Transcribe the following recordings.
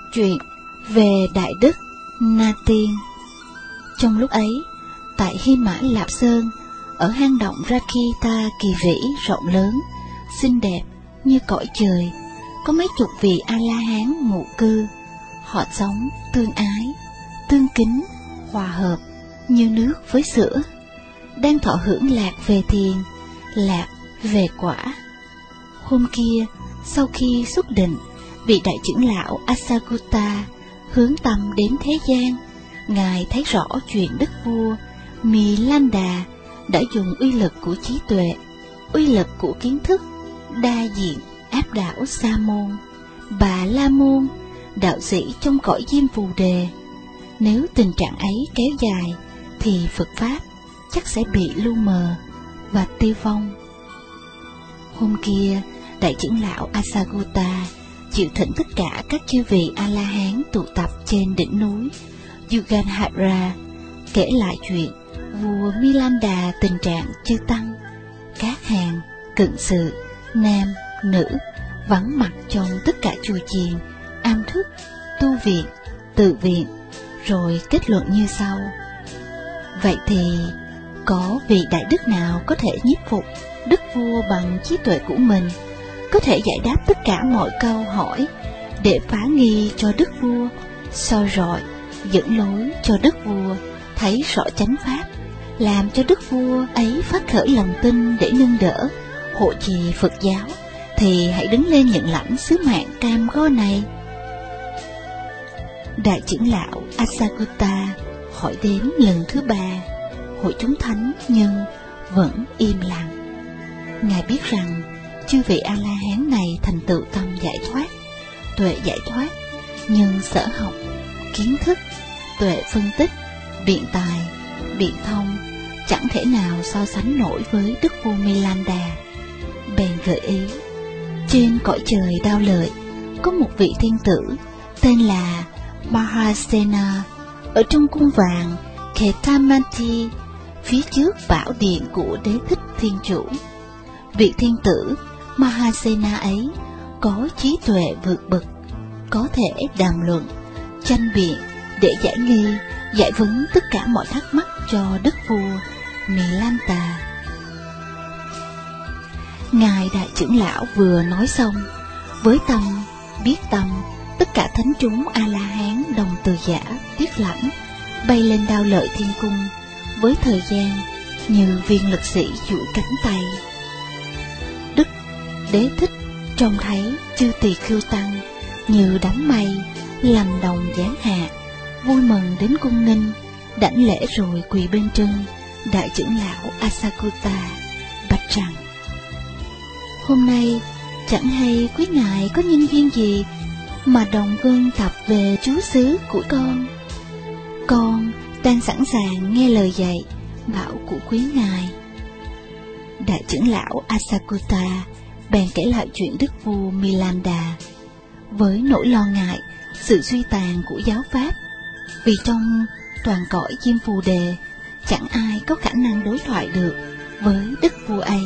Chuyện về Đại Đức Na Tiên. Trong lúc ấy, tại Hy Mã Lạp Sơn, ở hang động Rakita kỳ vĩ rộng lớn, xinh đẹp như cõi trời, có mấy chục vị A-la-hán ngụ cư. Họ sống tương ái, tương kính, hòa hợp như nước với sữa, đang thọ hưởng lạc về thiền, lạc về quả. Hôm kia, sau khi xuất định, vị đại trưởng lão Asagutta hướng tâm đến thế gian. Ngài thấy rõ chuyện đức vua Milanda đã dùng uy lực của trí tuệ, uy lực của kiến thức đa diện áp đảo Sa môn, Bà La môn, đạo sĩ trong cõi Diêm Phù Đề. Nếu tình trạng ấy kéo dài thì Phật pháp chắc sẽ bị lu mờ và tiêu vong. Hôm kia, đại trưởng lão Asagutta chịu thỉnh tất cả các chư vị A-la-hán tụ tập trên đỉnh núi Yuganhara, kể lại chuyện vua Milanda tình trạng chư tăng, các hàng, cận sự, nam, nữ, vắng mặt trong tất cả chùa chiền, am thức, tu viện, tự viện, rồi kết luận như sau. Vậy thì, có vị đại đức nào có thể nhiếp phục đức vua bằng trí tuệ của mình, có thể giải đáp tất cả mọi câu hỏi để phá nghi cho đức vua, soi rọi, dẫn lối cho đức vua thấy rõ chánh pháp, làm cho đức vua ấy phát khởi lòng tin để nâng đỡ, hộ trì Phật giáo, thì hãy đứng lên nhận lãnh sứ mạng cam go này. Đại trưởng lão Asagutta hỏi đến lần thứ ba, hội chúng thánh nhưng vẫn im lặng. Ngài biết rằng chư vị A-la-hán này thành tựu tâm giải thoát, tuệ giải thoát, nhưng sở học, kiến thức, tuệ phân tích, biện tài, biện thông chẳng thể nào so sánh nổi với đức vua Milanda. Bèn gợi ý, trên cõi trời Đao Lợi có một vị thiên tử tên là Mahasena, ở trong cung vàng Ketamanti, phía trước bảo điện của Đế Thích Thiên Chủ. Vị thiên tử Mahasena ấy có trí tuệ vượt bậc, có thể đàm luận, tranh biện để giải nghi, giải vấn tất cả mọi thắc mắc cho đức vua Milanda. Ngài đại trưởng lão vừa nói xong, với tâm, biết tâm, tất cả thánh chúng A-la-hán đồng từ giả, tiết lãnh, bay lên Đao Lợi Thiên Cung, với thời gian như viên lực sĩ duỗi cánh tay. Đức Đế Thích trông thấy chư tỳ khưu tăng như đám mây làm đồng giáng hạ, vui mừng đến cung nghinh, đảnh lễ rồi quỳ bên chân đại trưởng lão Asagutta, bạch rằng: hôm nay chẳng hay quý ngài có nhân duyên gì mà đồng vâng tập về chúa xứ của con đang sẵn sàng nghe lời dạy bảo của quý ngài. Đại trưởng lão Asagutta bèn kể lại chuyện đức vua Milanda, với nỗi lo ngại sự suy tàn của giáo pháp, vì trong toàn cõi Diêm Phù Đề chẳng ai có khả năng đối thoại được với đức vua ấy.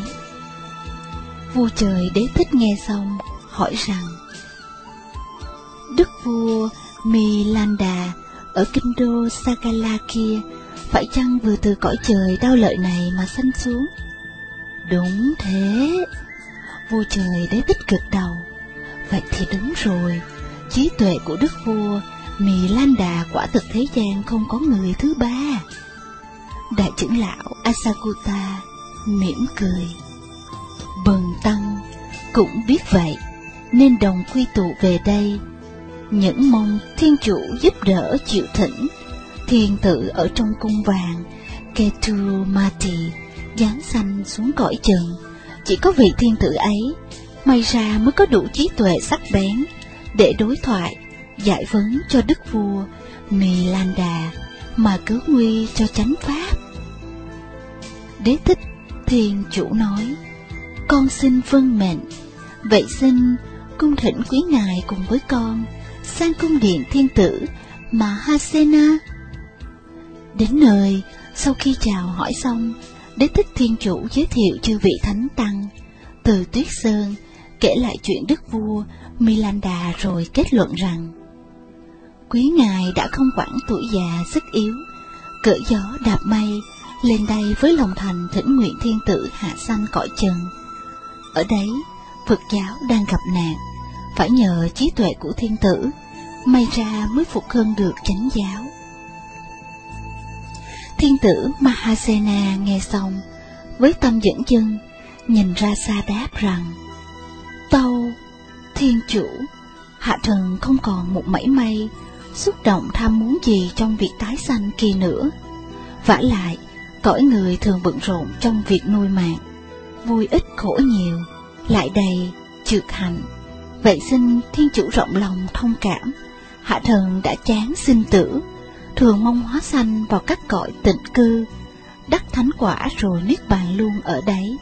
Vua trời Đế Thích nghe xong hỏi rằng: đức vua Milanda ở kinh đô Sagala kia phải chăng vừa từ cõi trời Đao Lợi này mà sanh xuống? Đúng thế. Vua trời Đế Thích gật đầu. Vậy thì đúng rồi, trí tuệ của đức vua Milanda quả thực thế gian không có người thứ ba. Đại trưởng lão Asagutta mỉm cười. Bần tăng cũng biết vậy, nên đồng quy tụ về đây, những mong thiên chủ giúp đỡ chịu thỉnh thiên tử ở trong cung vàng Ketumati giáng sanh xuống cõi trần. Chỉ có vị thiên tử ấy may ra mới có đủ trí tuệ sắc bén để đối thoại, giải vấn cho đức vua Milanda mà cứu nguy cho chánh pháp. Đế Thích Thiên Chủ nói: con xin vâng mệnh. Vậy xin cung thỉnh quý ngài cùng với con sang cung điện thiên tử Mahasena. Đến nơi, sau khi chào hỏi xong, Đế Thích Thiên Chủ giới thiệu chư vị thánh tăng từ Tuyết Sơn, kể lại chuyện đức vua Milanda rồi kết luận rằng: quý ngài đã không quản tuổi già sức yếu, cởi gió đạp mây, lên đây với lòng thành thỉnh nguyện thiên tử hạ sanh cõi trần. Ở đấy, Phật giáo đang gặp nạn, phải nhờ trí tuệ của thiên tử, may ra mới phục hưng được chánh giáo. Thiên tử Mahasena nghe xong, với tâm dẫn chân, nhìn ra xa đáp rằng: Tâu thiên chủ, hạ thần không còn một mảy may xúc động tham muốn gì trong việc tái sanh kia nữa. Vả lại, cõi người thường bận rộn trong việc nuôi mạng, vui ít khổ nhiều, lại đầy trược hạnh. Vậy xin thiên chủ rộng lòng thông cảm, hạ thần đã chán sinh tử, thường mong hóa sanh vào các cõi tịnh cư, đắc thánh quả rồi niết bàn luôn ở đấy.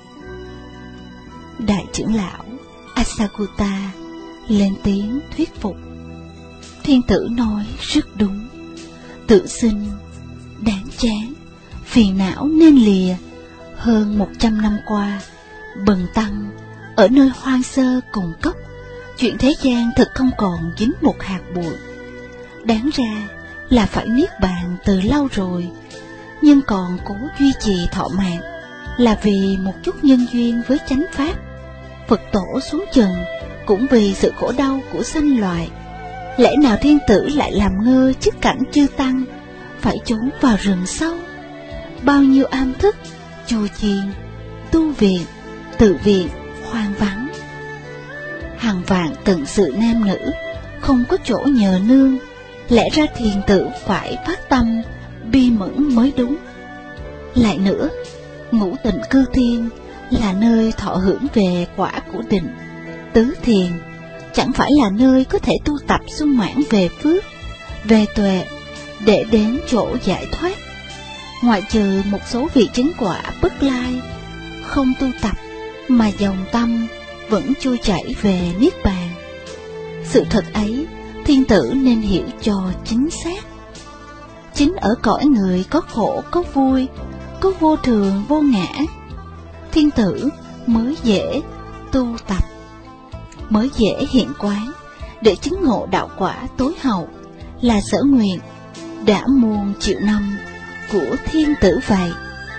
Đại trưởng lão Asakuta lên tiếng thuyết phục. Thiên tử nói rất đúng, tự sinh đáng chán, phiền não nên lìa. Hơn 100 năm qua, bần tăng ở nơi hoang sơ cùng cốc, chuyện thế gian thật không còn dính một hạt bụi. Đáng ra là phải niết bàn từ lâu rồi, nhưng còn cố duy trì thọ mạng là vì một chút nhân duyên với chánh pháp. Phật tổ xuống trần cũng vì sự khổ đau của sanh loại. Lẽ nào thiên tử lại làm ngơ trước cảnh chư tăng phải trốn vào rừng sâu? Bao nhiêu am thức, chùa chiền, tu viện, tự viện hoang vắng, hàng vạn tận sự nam nữ không có chỗ nhờ nương. Lẽ ra thiền tử phải phát tâm bi mẫn mới đúng. Lại nữa, ngũ tịnh cư thiên là nơi thọ hưởng về quả của định. Tứ thiền chẳng phải là nơi có thể tu tập sung mãn về phước, về tuệ để đến chỗ giải thoát. Ngoại trừ một số vị chứng quả bất lai, không tu tập mà dòng tâm vẫn trôi chảy về niết bàn. Sự thật ấy thiên tử nên hiểu cho chính xác. Chính ở cõi người có khổ có vui, có vô thường vô ngã, thiên tử mới dễ tu tập, mới dễ hiện quán để chứng ngộ đạo quả tối hậu là sở nguyện đã muôn triệu năm của thiên tử vậy.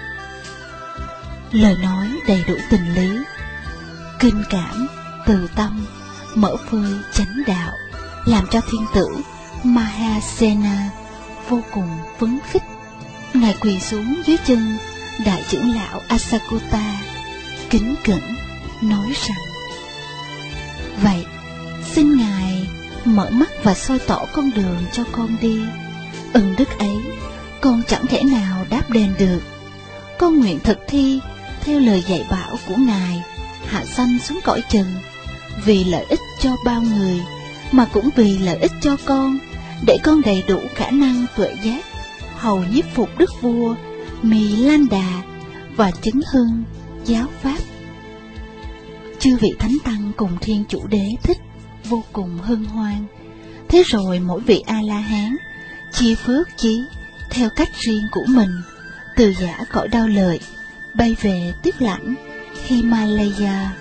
Lời nói đầy đủ tình lý, kinh cảm, từ tâm, mở phơi chánh đạo, làm cho thiên tử Mahasena vô cùng phấn khích. Ngài quỳ xuống dưới chân đại trưởng lão Asakuta, kính cẩn nói rằng: Vậy, xin ngài mở mắt và soi tỏ con đường cho con đi. Ân đức ấy con chẳng thể nào đáp đền được. Con nguyện thực thi theo lời dạy bảo của ngài, hạ sanh xuống cõi trần, vì lợi ích cho bao người, mà cũng vì lợi ích cho con, để con đầy đủ khả năng tuệ giác, hầu nhiếp phục đức vua Mì Lan Đà và chứng hưng giáo pháp. Chư vị thánh tăng cùng thiên chủ đế thích vô cùng hân hoan. Thế rồi mỗi vị A-la-hán chia phước chí theo cách riêng của mình, từ giã cõi đau lợi bay về tiếp lãnh Himalaya.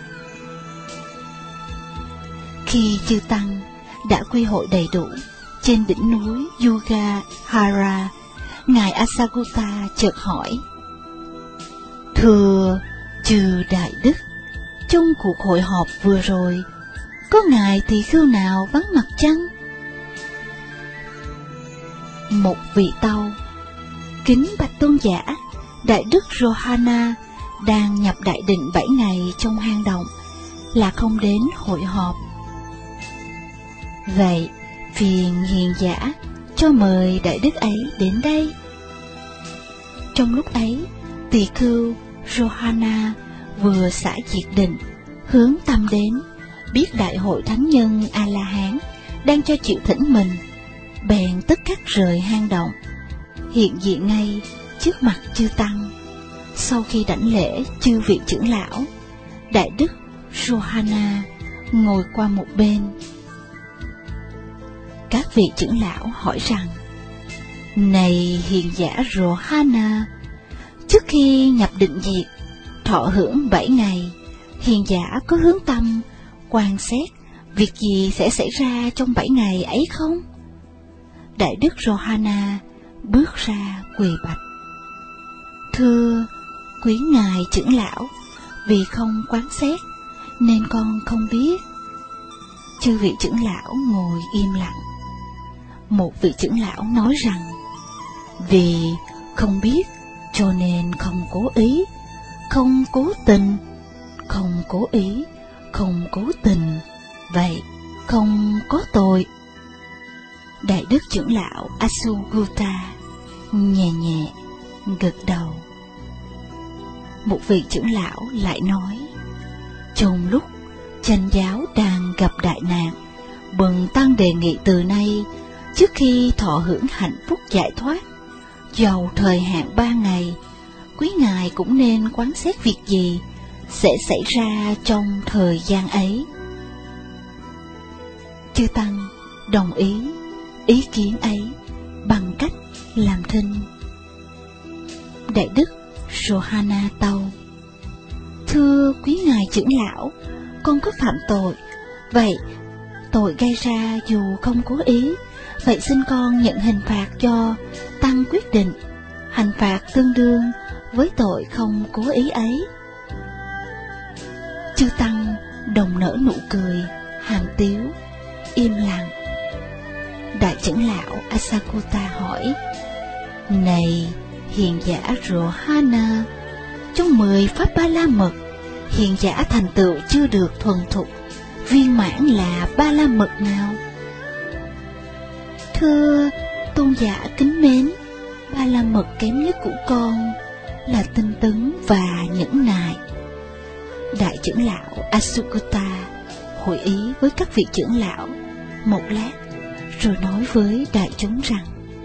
Khi chư tăng đã quy hội đầy đủ trên đỉnh núi Yugahara, ngài Asakuta chợt hỏi: Thưa chư đại đức, trong cuộc hội họp vừa rồi, có ngài tỳ khưu nào vắng mặt chăng? Một vị tâu: Kính bạch tôn giả, đại đức Rohana đang nhập đại định 7 ngày trong hang động, là không đến hội họp. Vậy phiền hiền giả cho mời đại đức ấy đến đây. Trong lúc ấy, tỳ khưu Rohana vừa xả diệt định, hướng tâm đến, biết đại hội thánh nhân A-la-hán đang cho chịu thỉnh mình, bèn tức khắc rời hang động, hiện diện ngay trước mặt chư tăng. Sau khi đảnh lễ chư vị trưởng lão, đại đức Rohana ngồi qua một bên. Các vị trưởng lão hỏi rằng: Này hiền giả Rohana, trước khi nhập định diệt, thọ hưởng 7 ngày, hiền giả có hướng tâm quan sát việc gì sẽ xảy ra trong 7 ngày ấy không? Đại đức Rohana bước ra quỳ bạch: Thưa quý ngài trưởng lão, vì không quán xét nên con không biết. Chư vị trưởng lão ngồi im lặng. Một vị trưởng lão nói rằng: Vì không biết cho nên không cố ý, không cố tình, không cố ý, không cố tình, vậy không có tội. Đại đức trưởng lão Asugutta nhẹ nhẹ gật đầu. Một vị trưởng lão lại nói: Trong lúc chánh giáo đang gặp đại nạn, bần tăng đề nghị từ nay, trước khi thọ hưởng hạnh phúc giải thoát, dầu thời hạn 3 ngày, quý ngài cũng nên quán xét việc gì sẽ xảy ra trong thời gian ấy. Chư tăng đồng ý kiến ấy bằng cách làm thinh. Đại đức Rohana tâu: Thưa quý ngài trưởng lão, con có phạm tội, vậy tội gây ra dù không cố ý, vậy xin con nhận hình phạt do tăng quyết định, hình phạt tương đương với tội không cố ý ấy. Chư tăng đồng nở nụ cười hàm tiếu, im lặng. Đại trưởng lão Asakota hỏi: Này hiền giả Rohana, trong 10 pháp Ba La Mật, hiền giả thành tựu chưa được thuần thục viên mãn là Ba La Mật nào? Thưa tôn giả kính mến, Ba La Mật kém nhất của con là tinh tấn và nhẫn nại. Đại trưởng lão Asukutta hội ý với các vị trưởng lão một lát, rồi nói với đại chúng rằng: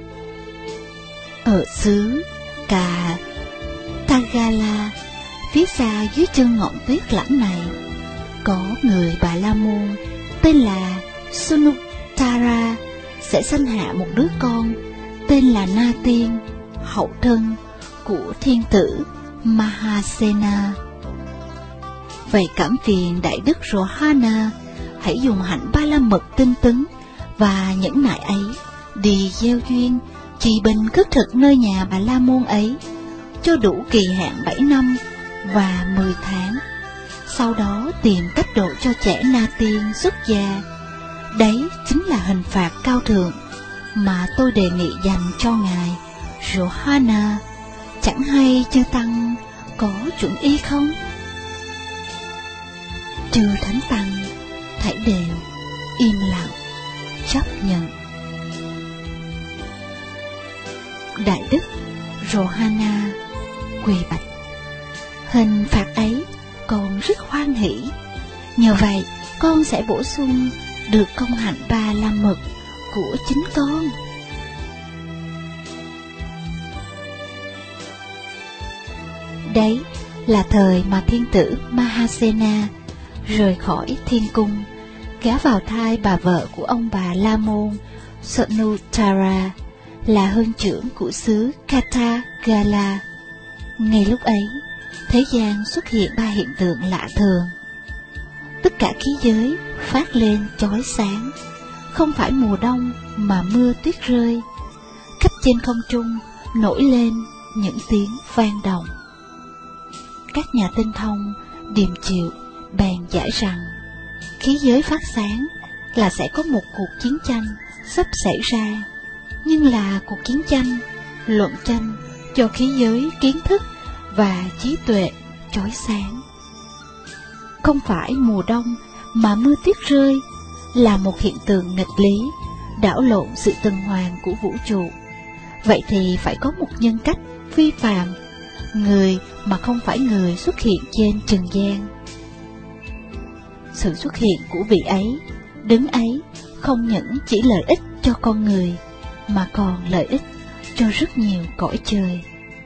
Ở xứ Cà Tagala, phía xa dưới chân ngọn tuyết lãnh này, có người Bà La Môn tên là Sunuttara sẽ sanh hạ một đứa con tên là Na Tiên, hậu thân của thiên tử Mahasena. Vậy cảm phiền đại đức Rohana hãy dùng hạnh Ba La Mật tinh tấn và nhẫn nại ấy đi gieo duyên trì bình khất thực nơi nhà Bà La Môn ấy cho đủ kỳ hạn 7 năm và 10 tháng. Sau đó tìm cách độ cho trẻ Na Tiên xuất gia. Đấy chính là hình phạt cao thượng mà tôi đề nghị dành cho ngài Rohana. Chẳng hay chư tăng có chuẩn ý không? Chư thánh tăng thảy đều im lặng chấp nhận. Đại đức Rohana quỳ bạch: Hình phạt ấy con rất hoan hỷ, nhờ vậy con sẽ bổ sung được công hạnh Ba La Mật của chính con. Đấy là thời mà thiên tử Mahasena rời khỏi thiên cung, gả vào thai bà vợ của ông bà La Môn Sunuttara, là hương trưởng của xứ Katagala. Ngay lúc ấy, thế gian xuất hiện 3 hiện tượng lạ thường. Tất cả khí giới phát lên chói sáng, không phải mùa đông mà mưa tuyết rơi. Khắp trên không trung nổi lên những tiếng vang động. Các nhà tinh thông điềm chịu bèn giải rằng khí giới phát sáng là sẽ có một cuộc chiến tranh sắp xảy ra, nhưng là cuộc chiến tranh, luận tranh cho khí giới kiến thức và trí tuệ chói sáng. Không phải mùa đông mà mưa tuyết rơi là một hiện tượng nghịch lý, đảo lộn sự tuần hoàn của vũ trụ. Vậy thì phải có một nhân cách phi phàm, người mà không phải người xuất hiện trên trần gian. Sự xuất hiện của vị ấy, đứng ấy, không những chỉ lợi ích cho con người, mà còn lợi ích cho rất nhiều cõi trời.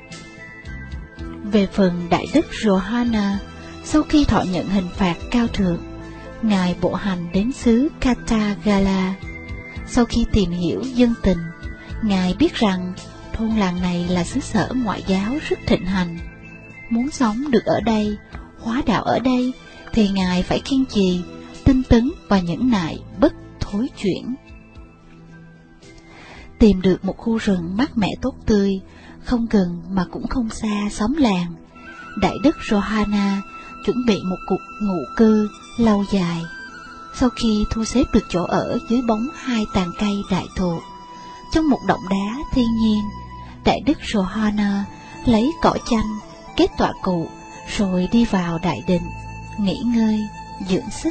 Về phần đại đức Rohana, sau khi thọ nhận hình phạt cao thượng, ngài bộ hành đến xứ Katagala. Sau khi tìm hiểu dân tình, ngài biết rằng thôn làng này là xứ sở ngoại giáo rất thịnh hành. Muốn sống được ở đây, hóa đạo ở đây, thì ngài phải kiên trì, tinh tấn và nhẫn nại bất thối chuyển. tìm được một khu rừng mát mẻ tốt tươi, không gần mà cũng không xa xóm làng. Đại đức Johanna chuẩn bị một cuộc ngụ cư lâu dài. Sau khi thu xếp được chỗ ở dưới bóng 2 tàn cây đại thụ, trong một động đá thiên nhiên, đại đức Johanna lấy cỏ chanh kết tọa cụ, rồi đi vào đại đình nghỉ ngơi dưỡng sức.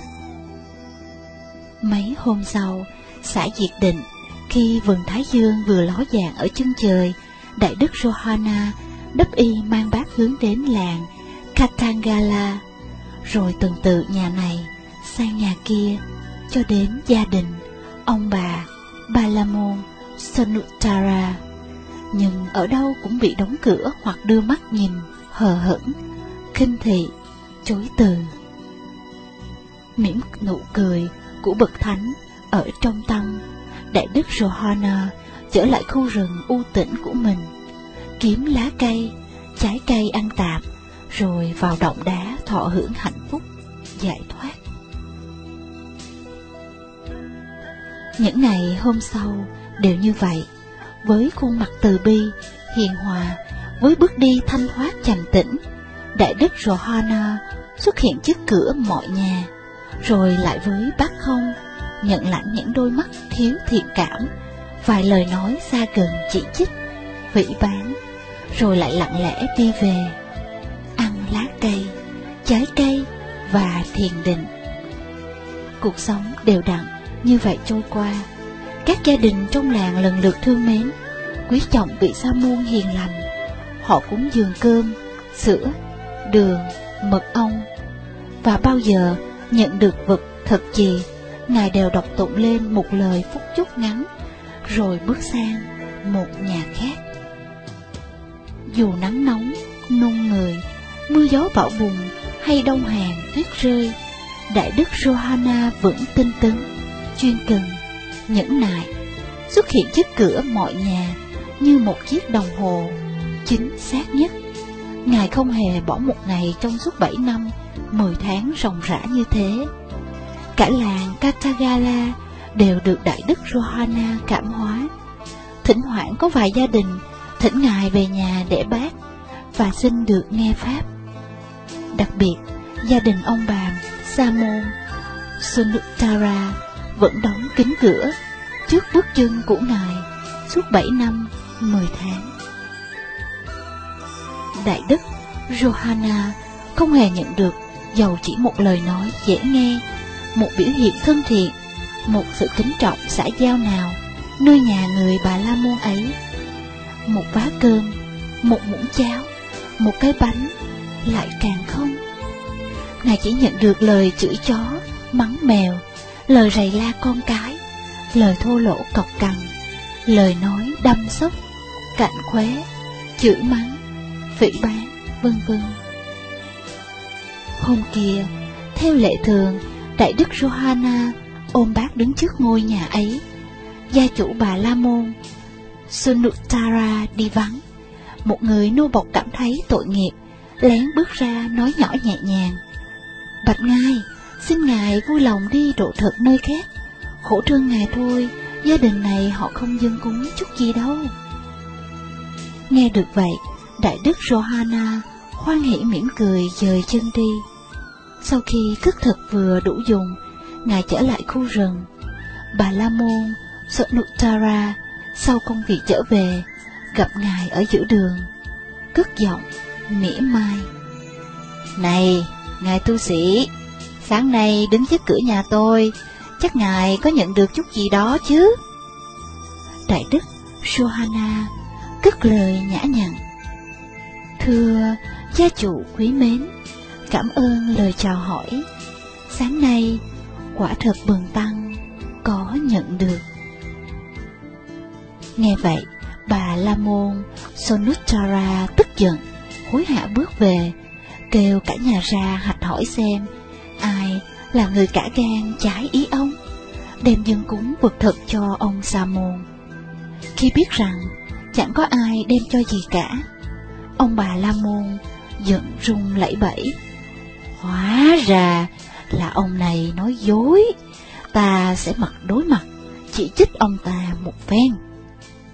Mấy hôm sau, xã Diệt Định, khi vầng thái dương vừa ló dạng ở chân trời, đại đức Johanna đắp y mang bát hướng đến làng Katangala, rồi từng từ nhà này sang nhà kia, cho đến gia đình ông bà Balamon Sonutara. Nhưng ở đâu cũng bị đóng cửa hoặc đưa mắt nhìn hờ hững, khinh thị, chối từ. Mỉm nụ cười của bậc thánh ở trong tâm, đại đức Johanna trở lại khu rừng u tĩnh của mình, kiếm lá cây, trái cây ăn tạp, rồi vào động đá thọ hưởng hạnh phúc giải thoát. Những ngày hôm sau đều như vậy, với khuôn mặt từ bi, hiền hòa, với bước đi thanh thoát trầm tĩnh, đại đức Johanna xuất hiện trước cửa mọi nhà, rồi lại với bát không, nhận lãnh những đôi mắt thiếu thiện cảm, vài lời nói xa gần chỉ trích, phỉ báng, rồi lại lặng lẽ đi về, ăn lá cây, trái cây và thiền định. Cuộc sống đều đặn như vậy trôi qua. Các gia đình trong làng lần lượt thương mến, quý trọng vị sa môn hiền lành. Họ cúng dường cơm, sữa, đường, mật ong, và bao giờ nhận được vật thật gì, ngài đều đọc tụng lên một lời phúc chúc ngắn, rồi bước sang một nhà khác. Dù nắng nóng, nung người, mưa gió bão bùng hay đông hàng tuyết rơi, đại đức Johanna vẫn tinh tấn, chuyên cần, nhẫn nại, xuất hiện trước cửa mọi nhà như một chiếc đồng hồ chính xác nhất. Ngài không hề bỏ một ngày trong suốt 7 năm, 10 tháng ròng rã như thế. Cả làng Katagala đều được đại đức Johanna cảm hóa. Thỉnh thoảng có vài gia đình thỉnh ngài về nhà để bác và xin được nghe pháp. Đặc biệt, gia đình ông bà Samon Sonutara vẫn đóng kín cửa trước bước chân của ngài suốt 7 năm 10 tháng. Đại đức Johanna không hề nhận được dầu chỉ một lời nói dễ nghe, một biểu hiện thân thiện, một sự kính trọng xã giao nào nơi nhà người Bà La Môn ấy. Một vá cơm, một muỗng cháo, một cái bánh, lại càng không. Ngài chỉ nhận được lời chửi chó, mắng mèo, lời rầy la con cái, lời thô lỗ cọc cằn, lời nói đâm sốc, cạnh khóe, chửi mắng, phỉ báng, vân vân. Hôm kia, theo lệ thường, đại đức Johanna ôm bát đứng trước ngôi nhà ấy. Gia chủ Bà La Môn Sonutara đi vắng. Một người nô bộc cảm thấy tội nghiệp, lén bước ra nói nhỏ nhẹ nhàng: "Bạch ngài, xin ngài vui lòng đi độ thực nơi khác. Khổ thương ngài thôi, gia đình này họ không dâng cúng chút gì đâu." Nghe được vậy, đại đức Johanna hoan hỉ mỉm cười dời chân đi. Sau khi cất thực vừa đủ dùng, ngài trở lại khu rừng. Bà La Môn Sonutara sau công việc trở về, gặp ngài ở giữa đường, cất giọng mỉa mai: "Này, ngài tu sĩ, sáng nay đứng trước cửa nhà tôi, chắc ngài có nhận được chút gì đó chứ?" Đại đức Johanna cất lời nhã nhặn: "Thưa gia chủ quý mến, cảm ơn lời chào hỏi. Sáng nay quả thật bần tăng có nhận được." Nghe vậy, bà La Môn Sonutara tức giận, hối hả bước về, kêu cả nhà ra hạch hỏi xem ai là người cả gan trái ý ông, đem dâng cúng vật thực cho ông Sa Môn. Khi biết rằng chẳng có ai đem cho gì cả, ông bà La Môn giận run lẩy bẩy: "Hóa ra là ông này nói dối, ta sẽ mặt đối mặt chỉ trích ông ta một phen."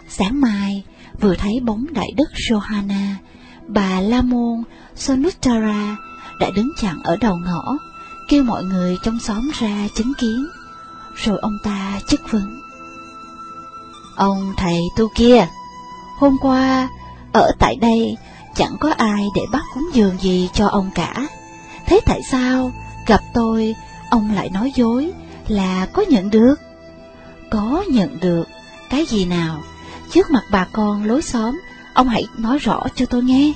Sáng mai vừa thấy bóng đại đức Johanna, bà La Môn Sonuttara đã đứng chặn ở đầu ngõ, kêu mọi người trong xóm ra chứng kiến. Rồi ông ta chất vấn: "Ông thầy tu kia, hôm qua ở tại đây chẳng có ai để bắt cúng dường gì cho ông cả. Thế tại sao gặp tôi ông lại nói dối là có nhận được?" "Có nhận được cái gì nào? Trước mặt bà con lối xóm, ông hãy nói rõ cho tôi nghe."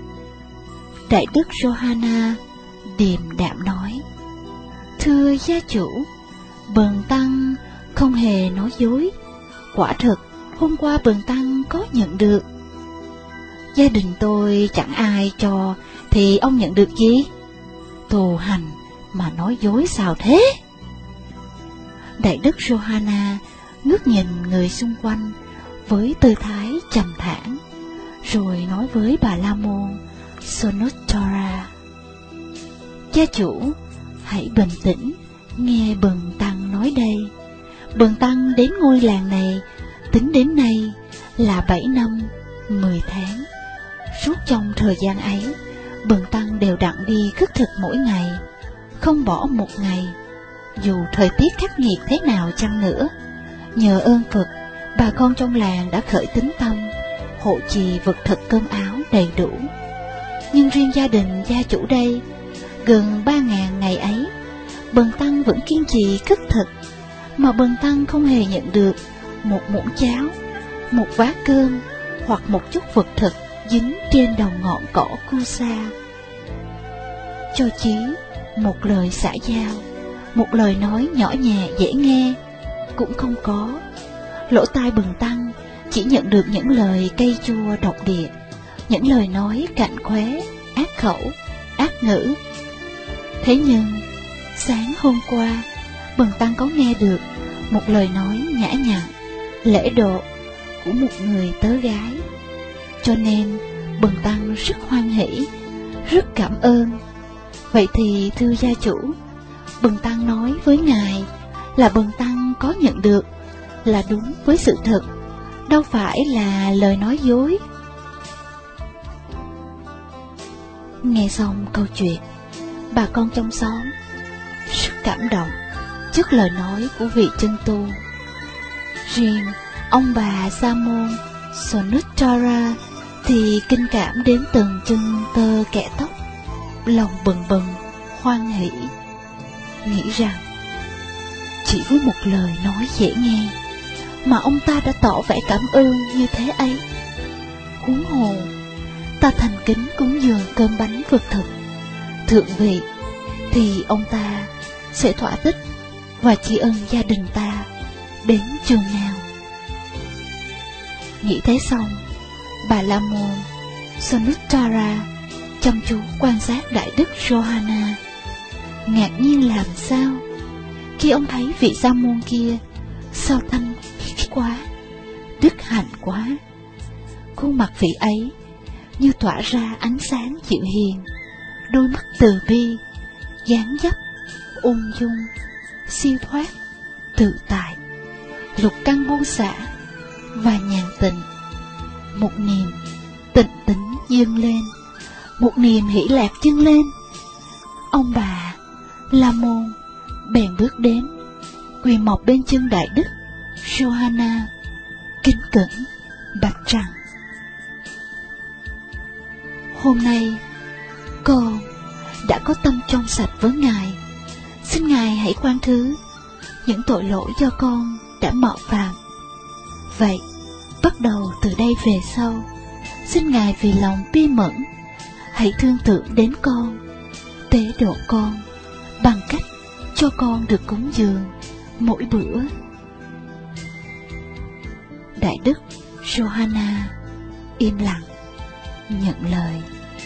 Đại đức Johanna điềm đạm nói: "Thưa gia chủ, bần tăng không hề nói dối. Quả thực hôm qua bần tăng có nhận được." "Gia đình tôi chẳng ai cho thì ông nhận được gì? Tu hành mà nói dối sao thế?" Đại đức Johanna ngước nhìn người xung quanh với tư thái trầm thản, rồi nói với bà La Môn Sonuttara: "Gia chủ, hãy bình tĩnh nghe bần tăng nói đây. Bần tăng đến ngôi làng này tính đến nay là 7 năm 10 tháng. Suốt trong thời gian ấy, bần tăng đều đặn đi khất thực mỗi ngày, không bỏ một ngày, dù thời tiết khắc nghiệt thế nào chăng nữa. Nhờ ơn Phật, bà con trong làng đã khởi tín tâm, hộ trì vật thực cơm áo đầy đủ. Nhưng riêng gia đình gia chủ đây, gần 3.000 ngày ấy, bần tăng vẫn kiên trì khất thực, mà bần tăng không hề nhận được một muỗng cháo, một vá cơm hoặc một chút vật thực dính trên đầu ngọn cỏ Kusa. Cho chí một lời xã giao, một lời nói nhỏ nhẹ dễ nghe cũng không có. Lỗ tai bần tăng chỉ nhận được những lời cay chua độc địa, những lời nói cạnh khóe, ác khẩu, ác ngữ. Thế nhưng sáng hôm qua, bần tăng có nghe được một lời nói nhã nhặn, lễ độ của một người tớ gái. Cho nên bần tăng rất hoan hỷ, rất cảm ơn. Vậy thì thưa gia chủ, bần tăng nói với ngài là bần tăng có nhận được là đúng với sự thật, đâu phải là lời nói dối." Nghe xong câu chuyện, bà con trong xóm rất cảm động trước lời nói của vị chân tu. Riêng ông bà Sa Môn Sonuttara thì kinh cảm đến từng chân tơ kẽ tóc, lòng bần bần hoan hỷ, nghĩ rằng chỉ với một lời nói dễ nghe mà ông ta đã tỏ vẻ cảm ơn như thế ấy. Huống hồ ta thành kính cúng dường cơm bánh vật thực thượng vị, thì ông ta sẽ thỏa thích và tri ân gia đình ta đến chừng nào. Nghĩ thế xong, bà La Môn Sonuttara chăm chú quan sát đại đức Johanna, ngạc nhiên làm sao khi ông thấy vị sa môn kia sao thanh khiết quá, đức hạnh quá. Khuôn mặt vị ấy như tỏa ra ánh sáng dịu hiền, đôi mắt từ bi, dáng dấp ung dung, siêu thoát, tự tại, lục căn buông xả và nhàn tịnh. Một niềm tịnh tĩnh dâng lên, một niềm hỷ lạc dâng lên. Ông bà La Môn bèn bước đến, quỳ mọc bên chân đại đức Johanna, kính cẩn bạch rằng: "Hôm nay con đã có tâm trong sạch với ngài, xin ngài hãy khoan thứ những tội lỗi do con đã mạo phạm. Vậy bắt đầu từ đây về sau, xin ngài vì lòng bi mẫn hãy thương tưởng đến con, tế độ con bằng cách cho con được cúng dường mỗi bữa." Đại đức Johanna im lặng nhận lời.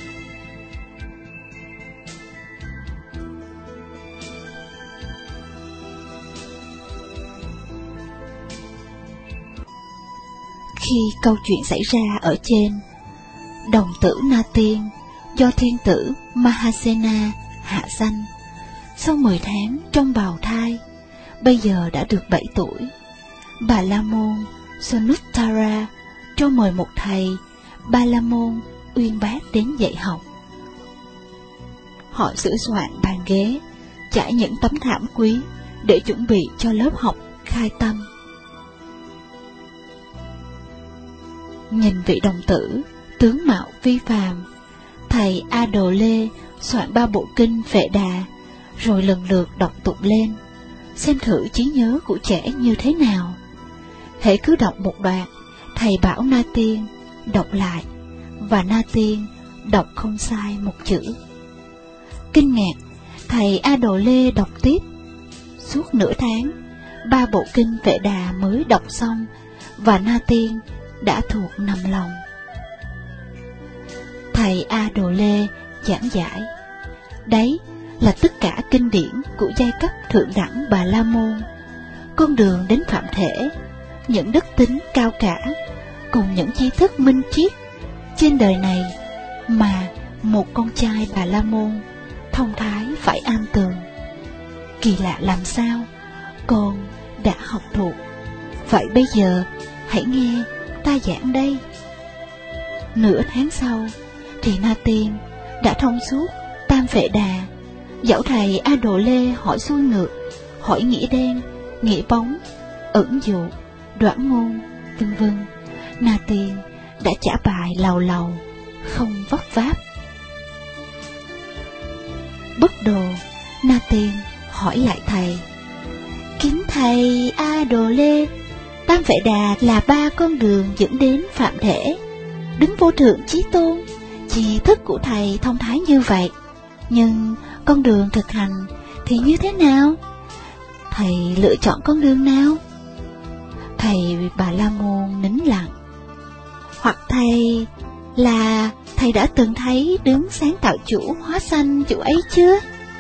Khi câu chuyện xảy ra ở trên, đồng tử Na Tiên do thiên tử Mahasena hạ sanh, sau 10 tháng trong bào thai, bây giờ đã được 7 tuổi. Bà La Môn Sonuttara cho mời một thầy Ba La Môn uyên bác đến dạy học. Họ sửa soạn bàn ghế, trải những tấm thảm quý để chuẩn bị cho lớp học khai tâm. Nhìn vị đồng tử tướng mạo phi phàm, thầy A Đồ Lê soạn 3 bộ kinh Vệ Đà, rồi lần lượt đọc tụng lên, xem thử trí nhớ của trẻ như thế nào. Hễ cứ đọc một đoạn, thầy bảo Na Tiên đọc lại, và Na Tiên đọc không sai một chữ. Kinh ngạc, thầy A Đồ Lê đọc tiếp. Suốt nửa tháng, 3 bộ kinh Vệ Đà mới đọc xong, và Na Tiên đã thuộc nằm lòng. Thầy A Đồ Lê giảng giải, đấy là tất cả kinh điển của giai cấp thượng đẳng Bà La Môn, con đường đến phạm thể, những đức tính cao cả, cùng những tri thức minh triết trên đời này mà một con trai Bà La Môn thông thái phải am tường. Kỳ lạ làm sao, con đã học thuộc. Vậy bây giờ hãy nghe ta giảng đây. Nửa tháng sau thì Na Tiên đã thông suốt Tam Vệ Đà. Dẫu thầy A Đồ Lê hỏi xuôi ngược, hỏi nghĩa đen, nghĩa bóng, ẩn dụ, đoản ngôn, vân vân, Na Tiên đã trả bài lầu lầu, không vấp váp. Bất đồ, Na Tiên hỏi lại thầy, kính thầy A Đồ Lê, Tam Vệ Đà là 3 con đường dẫn đến phạm thể, đứng vô thượng chí tôn. Tri thức của thầy thông thái như vậy, nhưng con đường thực hành thì như thế nào? Thầy lựa chọn con đường nào? Thầy Bà La Môn nín lặng. Hoặc thầy đã từng thấy đứng sáng tạo chủ hóa sanh chủ ấy chưa?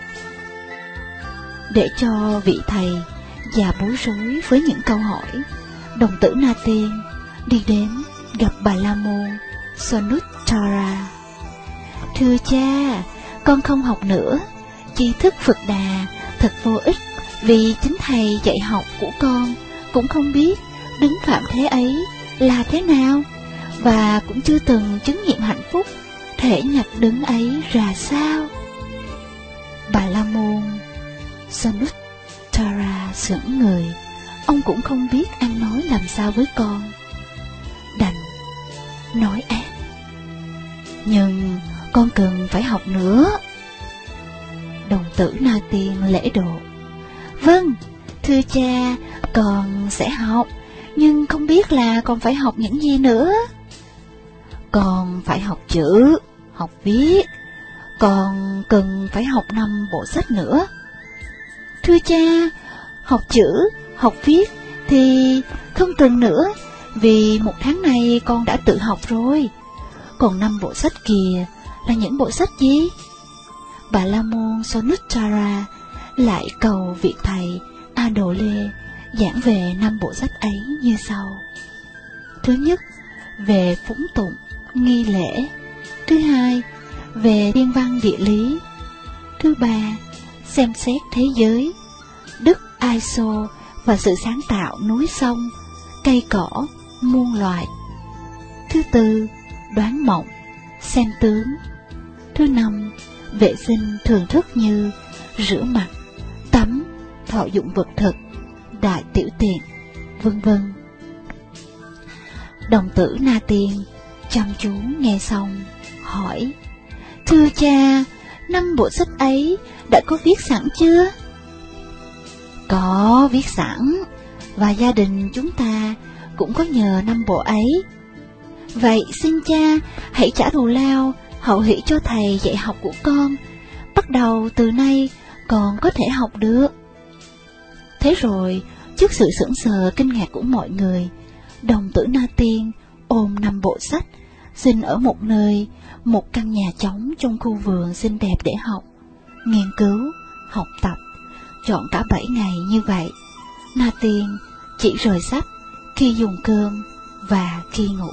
Để cho vị thầy già bối rối với những câu hỏi, đồng tử Na Tiên đi đến gặp Bà La Môn Sanuttara. Thưa cha, con không học nữa. Tri thức Phật Đà thật vô ích, vì chính thầy dạy học của con cũng không biết đứng phạm thế ấy là thế nào, và cũng chưa từng chứng nghiệm hạnh phúc thể nhập đứng ấy ra sao. Bà La Môn Sanuttara sững người, ông cũng không biết ăn nói làm sao với con, đành nói ác. Nhưng con cần phải học nữa. Đồng tử Na Tiên lễ độ. Vâng, thưa cha, con sẽ học, nhưng không biết là con phải học những gì nữa. Con phải học chữ, học viết, con cần phải học 5 bộ sách nữa. Thưa cha, học chữ, học viết thì không cần nữa, vì 1 tháng này con đã tự học rồi. Còn 5 bộ sách kìa là những bộ sách gì? Bà La Môn Sanuttara lại cầu vị thầy A Đồ Lê giảng về 5 bộ sách ấy như sau. Thứ nhất, về phúng tụng, nghi lễ. Thứ hai, về thiên văn địa lý. Thứ ba, xem xét thế giới, đức Aiso và sự sáng tạo núi sông, cây cỏ, muôn loài. Thứ tư, đoán mộng, xem tướng. Thứ năm, vệ sinh thường thức như rửa mặt, tắm, thọ dụng vật thực, đại tiểu tiện, vân vân. Đồng tử Na Tiên chăm chú nghe xong, hỏi, thưa cha, 5 bộ sách ấy đã có viết sẵn chưa? Có viết sẵn, và gia đình chúng ta cũng có nhờ 5 bộ ấy. Vậy xin cha hãy trả thù lao hậu hỷ cho thầy dạy học của con. Bắt đầu từ nay con có thể học được. Thế rồi, trước sự sững sờ kinh ngạc của mọi người, đồng tử Na Tiên ôm 5 bộ sách, xin ở một nơi, một căn nhà trống trong khu vườn xinh đẹp để học, nghiên cứu, học tập. Chọn cả 7 ngày như vậy, Na Tiên chỉ rời sách khi dùng cơm và khi ngủ.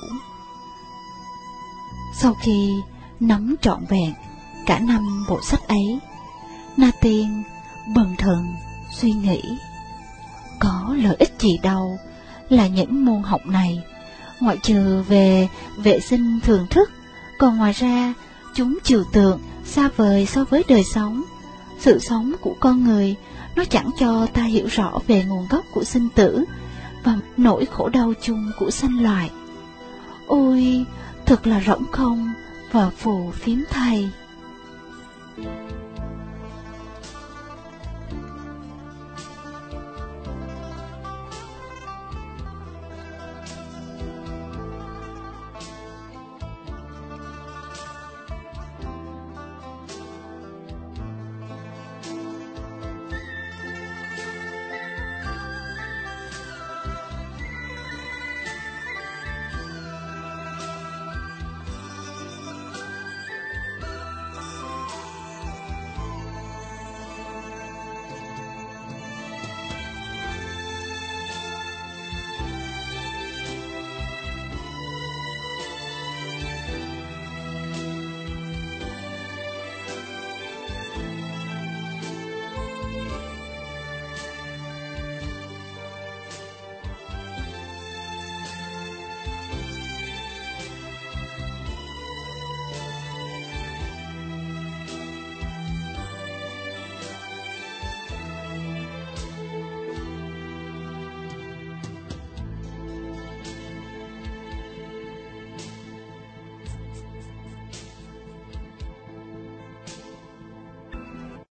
Sau khi nắm trọn vẹn cả 5 bộ sách ấy, Na Tiên bần thần suy nghĩ, có lợi ích gì đâu là những môn học này Ngoại trừ về vệ sinh thường thức, còn ngoài ra chúng trừu tượng xa vời so với đời sống. Sự sống của con người nó chẳng cho ta hiểu rõ về nguồn gốc của sinh tử và nỗi khổ đau chung của sanh loài. Ôi, thật là rỗng không và phù phiếm thay.